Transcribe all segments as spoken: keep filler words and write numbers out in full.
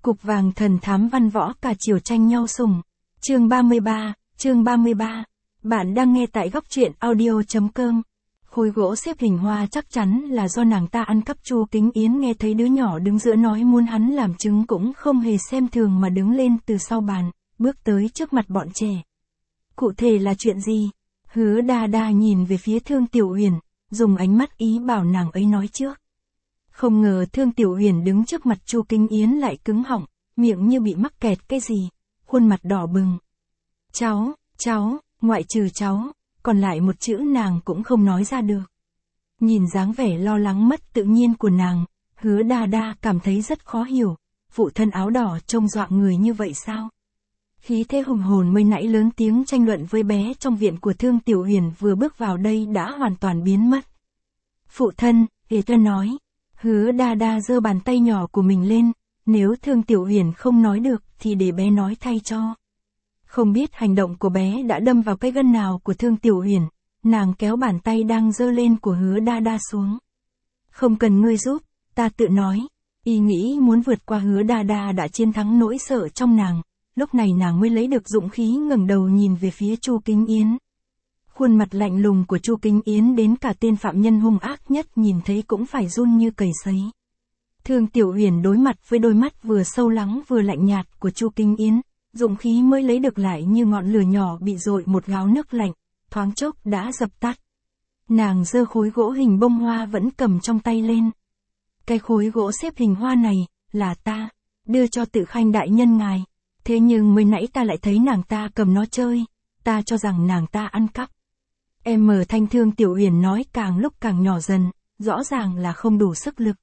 Cục vàng thần thám văn võ cả chiều tranh nhau sủng. Chương ba mươi ba, chương ba mươi ba. Bạn đang nghe tại góc truyện audio.com. Khối gỗ xếp hình hoa chắc chắn là do nàng ta ăn cắp. Chu Kính Yến nghe thấy đứa nhỏ đứng giữa nói muốn hắn làm chứng cũng không hề xem thường mà đứng lên từ sau bàn, bước tới trước mặt bọn trẻ. Cụ thể là chuyện gì? Hứa Đa Đa nhìn về phía Thương Tiểu Uyển, dùng ánh mắt ý bảo nàng ấy nói trước. Không ngờ Thương Tiểu Uyển đứng trước mặt Chu Kính Yến lại cứng họng, miệng như bị mắc kẹt cái gì, khuôn mặt đỏ bừng. Cháu, cháu, ngoại trừ cháu, còn lại một chữ nàng cũng không nói ra được. Nhìn dáng vẻ lo lắng mất tự nhiên của nàng, Hứa Đa Đa cảm thấy rất khó hiểu, phụ thân áo đỏ trông dọa người như vậy sao? Khí thế hùng hồn mới nãy lớn tiếng tranh luận với bé trong viện của Thương Tiểu Uyển vừa bước vào đây đã hoàn toàn biến mất. Phụ thân, Hề Tân nói. Hứa Đa Đa giơ bàn tay nhỏ của mình lên, nếu Thương Tiểu Uyển không nói được thì để bé nói thay cho. Không biết hành động của bé đã đâm vào cái gân nào của Thương Tiểu Uyển, nàng kéo bàn tay đang giơ lên của Hứa Đa Đa xuống. Không cần ngươi giúp, ta tự nói. Ý nghĩ muốn vượt qua Hứa Đa Đa đã chiến thắng nỗi sợ trong nàng, lúc này nàng mới lấy được dũng khí ngẩng đầu nhìn về phía Chu Kính Yến. Khuôn mặt lạnh lùng của Chu Kính Yến đến cả tên phạm nhân hung ác nhất nhìn thấy cũng phải run như cầy sấy. Thương Tiểu Uyển đối mặt với đôi mắt vừa sâu lắng vừa lạnh nhạt của Chu Kính Yến, dũng khí mới lấy được lại như ngọn lửa nhỏ bị dội một gáo nước lạnh, thoáng chốc đã dập tắt. Nàng giơ khối gỗ hình bông hoa vẫn cầm trong tay lên. Cái khối gỗ xếp hình hoa này, là ta, đưa cho Tự Khanh đại nhân ngài. Thế nhưng mới nãy ta lại thấy nàng ta cầm nó chơi, ta cho rằng nàng ta ăn cắp. Em mở thanh Thương Tiểu Uyển nói càng lúc càng nhỏ dần, rõ ràng là không đủ sức lực.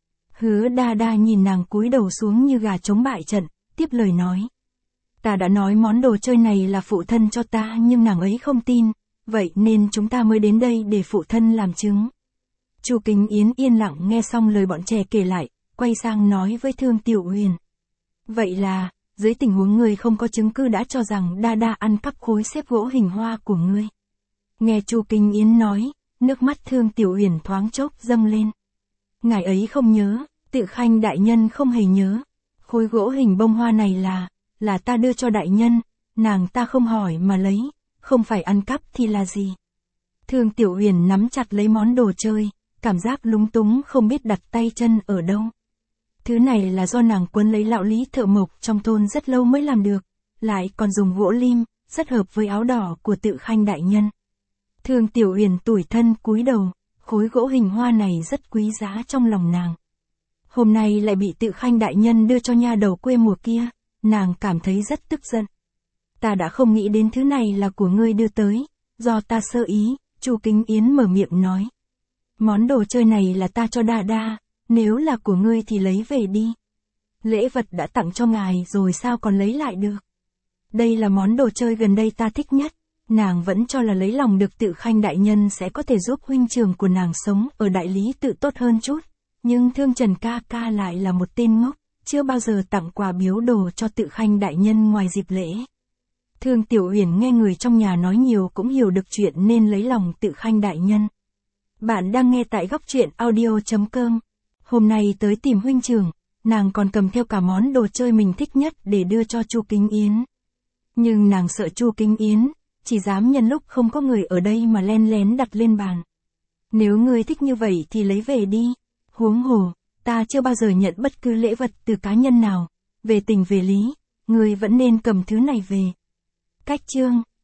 Hứa Đa Đa nhìn nàng cúi đầu xuống như gà chống bại trận, tiếp lời nói. Ta đã nói món đồ chơi này là phụ thân cho ta nhưng nàng ấy không tin, vậy nên chúng ta mới đến đây để phụ thân làm chứng. Chu Kính Yến yên lặng nghe xong lời bọn trẻ kể lại, quay sang nói với Thương Tiểu Uyển. Vậy là, dưới tình huống ngươi không có chứng cứ đã cho rằng Đa Đa ăn cắp khối xếp gỗ hình hoa của ngươi. Nghe Chu Kính Yến nói, nước mắt Thương Tiểu Uyển thoáng chốc dâng lên. Ngài ấy không nhớ, Tự Khanh đại nhân không hề nhớ. Khối gỗ hình bông hoa này là, là ta đưa cho đại nhân, nàng ta không hỏi mà lấy, không phải ăn cắp thì là gì. Thương Tiểu Uyển nắm chặt lấy món đồ chơi, cảm giác lúng túng không biết đặt tay chân ở đâu. Thứ này là do nàng quấn lấy lão Lý thợ mộc trong thôn rất lâu mới làm được, lại còn dùng gỗ lim, rất hợp với áo đỏ của Tự Khanh đại nhân. Thương Tiểu Uyển tủi thân cúi đầu, khối gỗ hình hoa này rất quý giá trong lòng nàng. Hôm nay lại bị Tự Khanh đại nhân đưa cho nha đầu quê mùa kia, nàng cảm thấy rất tức giận. Ta đã không nghĩ đến thứ này là của ngươi đưa tới, do ta sơ ý, Chu Kính Yến mở miệng nói. Món đồ chơi này là ta cho Đa Đa, nếu là của ngươi thì lấy về đi. Lễ vật đã tặng cho ngài rồi sao còn lấy lại được. Đây là món đồ chơi gần đây ta thích nhất. Nàng vẫn cho là lấy lòng được Tự Khanh đại nhân sẽ có thể giúp huynh trưởng của nàng sống ở đại lý tự tốt hơn chút. Nhưng Thương Trần ca ca lại là một tên ngốc, chưa bao giờ tặng quà biếu đồ cho Tự Khanh đại nhân ngoài dịp lễ. Thương Tiểu Uyển nghe người trong nhà nói nhiều cũng hiểu được chuyện nên lấy lòng Tự Khanh đại nhân. Bạn đang nghe tại góc truyện audio.com. Hôm nay tới tìm huynh trưởng, nàng còn cầm theo cả món đồ chơi mình thích nhất để đưa cho Chu Kính Yến. Nhưng nàng sợ Chu Kính Yến, chỉ dám nhân lúc không có người ở đây mà len lén đặt lên bàn. Nếu ngươi thích như vậy thì lấy về đi. Huống hồ, ta chưa bao giờ nhận bất cứ lễ vật từ cá nhân nào. Về tình về lý, ngươi vẫn nên cầm thứ này về. Cách chương.